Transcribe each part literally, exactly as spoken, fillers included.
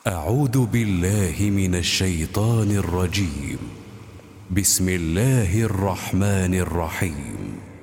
أعوذ بالله من الشيطان الرجيم. بسم الله الرحمن الرحيم.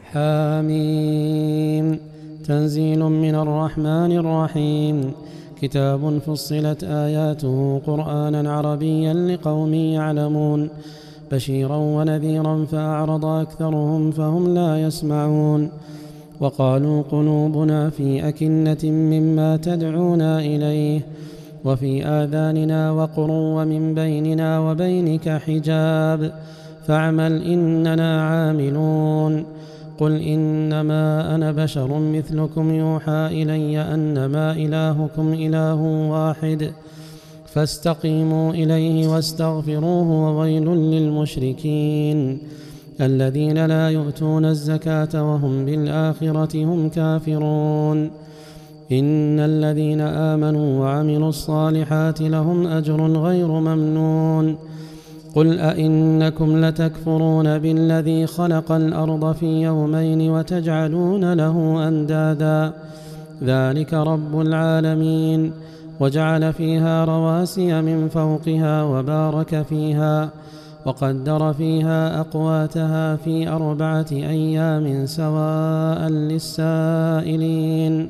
حاميم. تنزيل من الرحمن الرحيم. كتاب فصلت آياته قرآنا عربيا لقوم يعلمون، بشيرا ونذيرا فأعرض أكثرهم فهم لا يسمعون. وقالوا قلوبنا في أكنة مما تدعونا إليه وفي آذاننا وقر ومن بيننا وبينك حجاب فاعمل إننا عاملون. قل إنما أنا بشر مثلكم يوحى إلي أنما إلهكم إله واحد فاستقيموا إليه واستغفروه وويل للمشركين الذين لا يؤتون الزكاة وهم بالآخرة هم كافرون. إن الذين آمنوا وعملوا الصالحات لهم أجر غير ممنون. قل أئنكم لتكفرون بالذي خلق الأرض في يومين وتجعلون له أندادا ذلك رب العالمين وجعل فيها رواسي من فوقها وبارك فيها وقدر فيها أقواتها في أربعة أيام سواء للسائلين.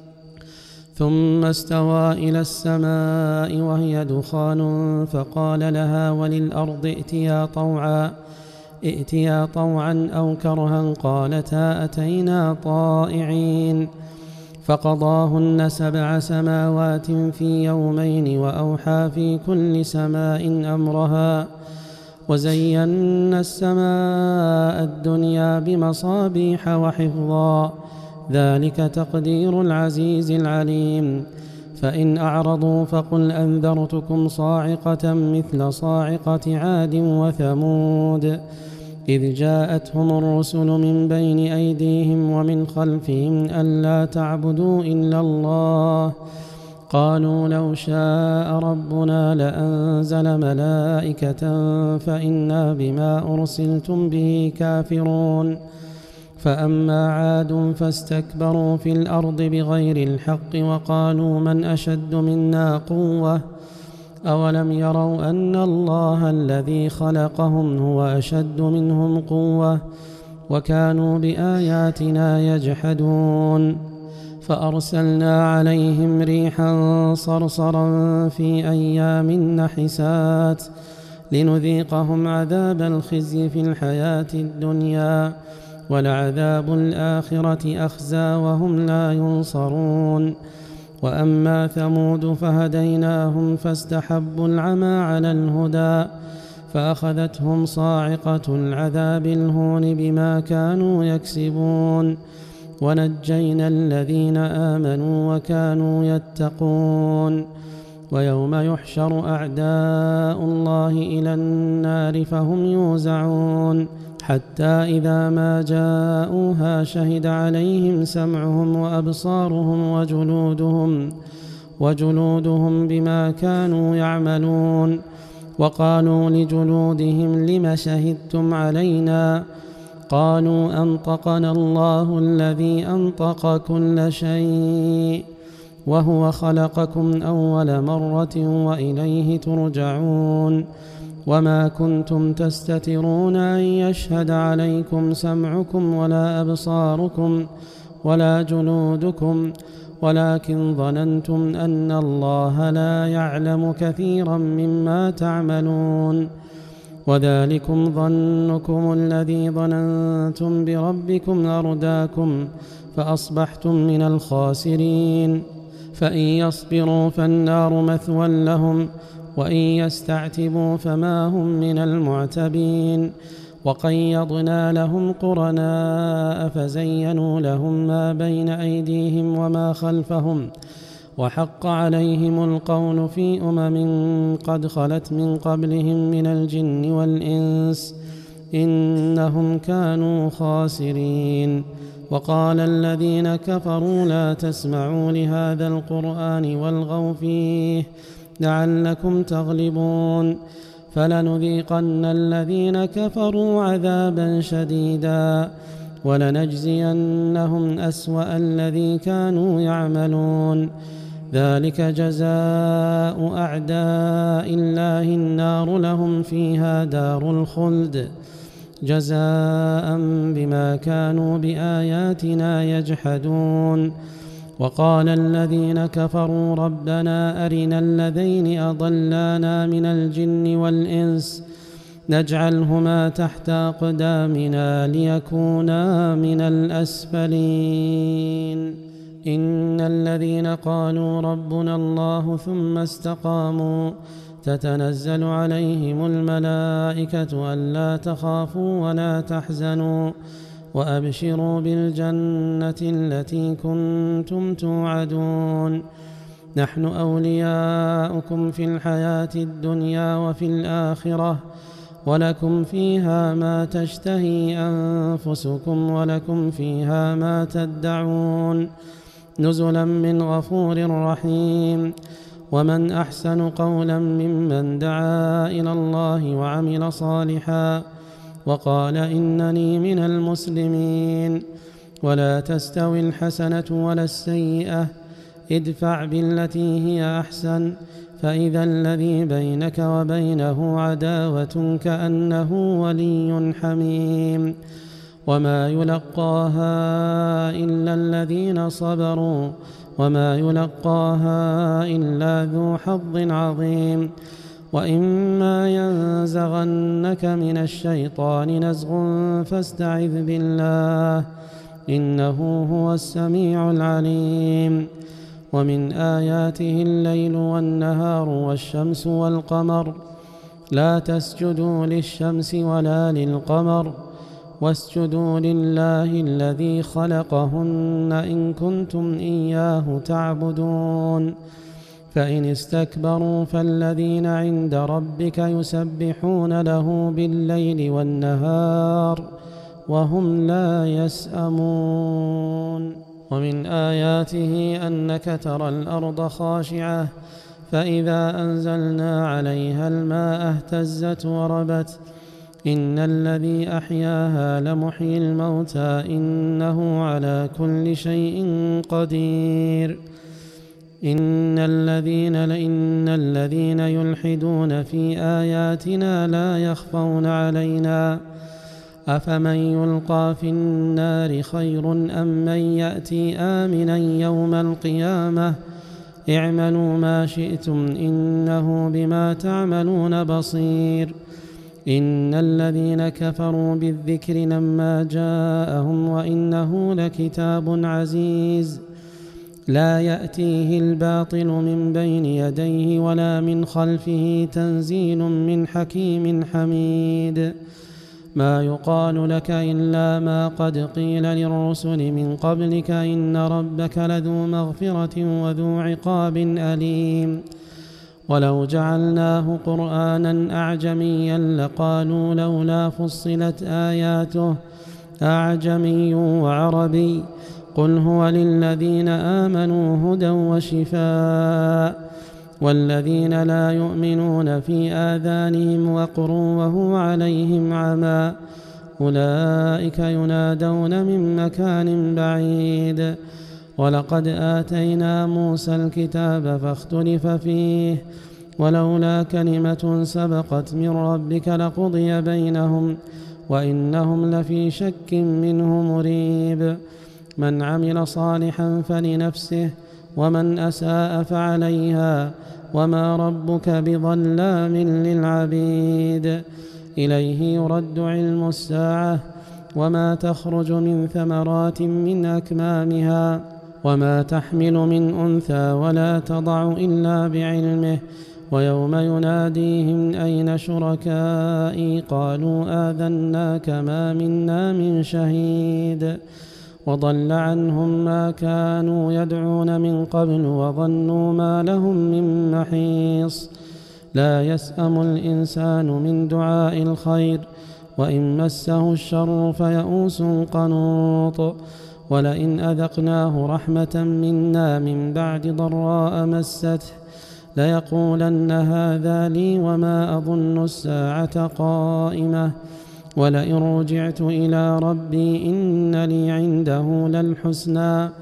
ثم استوى إلى السماء وهي دخان فقال لها وللأرض ائتيا طوعا ائتيا طوعا أو كرها قالتا أتينا طائعين. فقضاهن سبع سماوات في يومين وأوحى في كل سماء أمرها وزينا السماء الدنيا بمصابيح وحفظا ذلك تقدير العزيز العليم. فإن أعرضوا فقل أنذرتكم صاعقة مثل صاعقة عاد وثمود إذ جاءتهم الرسل من بين أيديهم ومن خلفهم ألا تعبدوا إلا الله قالوا لو شاء ربنا لأنزل ملائكة فإنا بما أرسلتم به كافرون. فأما عاد فاستكبروا في الأرض بغير الحق وقالوا من أشد منا قوة أولم يروا أن الله الذي خلقهم هو أشد منهم قوة وكانوا بآياتنا يجحدون. فأرسلنا عليهم ريحا صرصرا في أيام نحسات لنذيقهم عذاب الخزي في الحياة الدنيا ولعذاب الآخرة أخزى وهم لا ينصرون. وأما ثمود فهديناهم فاستحبوا العمى على الهدى فأخذتهم صاعقة العذاب الهون بما كانوا يكسبون ونجينا الذين آمنوا وكانوا يتقون. ويوم يحشر أعداء الله إلى النار فهم يوزعون حتى إذا ما جاءوها شهد عليهم سمعهم وأبصارهم وجلودهم وجلودهم بما كانوا يعملون. وقالوا لجلودهم لم شهدتم علينا قالوا أنطقنا الله الذي أنطق كل شيء وهو خلقكم أول مرة وإليه ترجعون. وما كنتم تستترون أن يشهد عليكم سمعكم ولا أبصاركم ولا جلودكم ولكن ظننتم أن الله لا يعلم كثيرا مما تعملون. وذلكم ظنكم الذي ظننتم بربكم أرداكم فأصبحتم من الخاسرين. فإن يصبروا فالنار مثوى لهم وإن يستعتبوا فما هم من المعتبين. وقيضنا لهم قرناء فزينوا لهم ما بين أيديهم وما خلفهم وحق عليهم القول في أمم قد خلت من قبلهم من الجن والإنس إنهم كانوا خاسرين. وقال الذين كفروا لا تسمعوا لهذا القرآن والغوا فيه لعلكم تغلبون. فلنذيقن الذين كفروا عذابا شديدا ولنجزينهم أسوأ الذي كانوا يعملون ذلك جزاء أعداء الله النار لهم فيها دار الخلد جزاء بما كانوا بآياتنا يجحدون. وقال الذين كفروا ربنا أرنا الذين أضلانا من الجن والإنس نجعلهما تحت أقدامنا ليكونا من الأسفلين. إن الذين قالوا ربنا الله ثم استقاموا تتنزل عليهم الملائكة ألا تخافوا ولا تحزنوا وأبشروا بالجنة التي كنتم توعدون نحن أولياؤكم في الحياة الدنيا وفي الآخرة ولكم فيها ما تشتهي أنفسكم ولكم فيها ما تدعون نزلا من غفور رحيم. ومن أحسن قولا ممن دعا إلى الله وعمل صالحا وقال إنني من المسلمين. ولا تستوي الحسنة ولا السيئة ادفع بالتي هي أحسن فإذا الذي بينك وبينه عداوة كأنه ولي حميم. وما يلقاها إلا الذين صبروا وما يلقاها إلا ذو حظ عظيم. وإما ينزغنك من الشيطان نزغ فاستعذ بالله إنه هو السميع العليم. ومن آياته الليل والنهار والشمس والقمر لا تسجدوا للشمس ولا للقمر واسجدوا لله الذي خلقهن إن كنتم إياه تعبدون. فإن استكبروا فالذين عند ربك يسبحون له بالليل والنهار وهم لا يسأمون. ومن آياته أنك ترى الأرض خاشعة فإذا أنزلنا عليها الماء اهتزت وربت إن الذي أحياها لمحيي الموتى إنه على كل شيء قدير. إن الذين إن الذين يلحدون في آياتنا لا يخفون علينا أفمن يلقى في النار خير أم من يأتي آمنا يوم القيامة اعملوا ما شئتم إنه بما تعملون بصير. إن الذين كفروا بالذكر لما جاءهم وإنه لكتاب عزيز لا يأتيه الباطل من بين يديه ولا من خلفه تنزيل من حكيم حميد. ما يقال لك إلا ما قد قيل للرسل من قبلك إن ربك لذو مغفرة وذو عقاب أليم. ولو جعلناه قرآنا أعجميا لقالوا لولا فصلت آياته أعجمي وعربي قل هو للذين آمنوا هدى وشفاء والذين لا يؤمنون في آذانهم وقر وهو عليهم عمى أولئك ينادون من مكان بعيد. ولقد آتينا موسى الكتاب فاختلف فيه ولولا كلمة سبقت من ربك لقضي بينهم وإنهم لفي شك منه مريب. من عمل صالحا فلنفسه ومن أساء فعليها وما ربك بظلام للعبيد. إليه يرد علم الساعة وما تخرج من ثمرات من أكمامها وما تحمل من أنثى ولا تضع إلا بعلمه. ويوم يناديهم أين شركائي قالوا آذناك ما منا من شهيد. وضل عنهم ما كانوا يدعون من قبل وظنوا ما لهم من محيص. لا يسأم الإنسان من دعاء الخير وإن مسه الشر فيئوس قنوط. ولئن أذقناه رحمة منا من بعد ضراء مسته ليقولن هذا لي وما أظن الساعة قائمة ولئن رجعت إلى ربي إن لي عنده للحسنى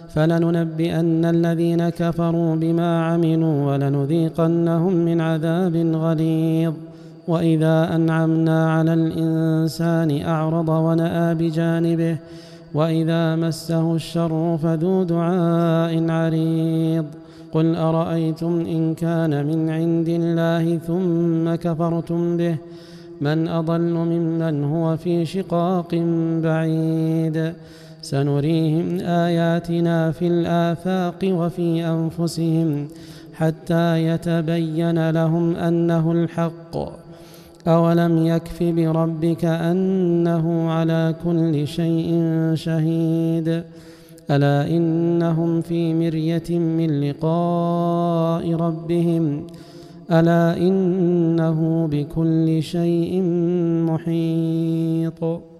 فلننبئن الذين كفروا بما عملوا ولنذيقنهم من عذاب غليظ. وإذا أنعمنا على الإنسان أعرض ونأى بجانبه وإذا مسه الشر فذو دعاء عريض. قل أرأيتم إن كان من عند الله ثم كفرتم به من أضل ممن هو في شقاق بعيد. سنريهم آياتنا في الآفاق وفي أنفسهم حتى يتبين لهم أنه الحق. أولم يكف بربك أنه على كل شيء شهيد. ألا إنهم في مرية من لقاء ربهم ألا إنه بكل شيء محيط.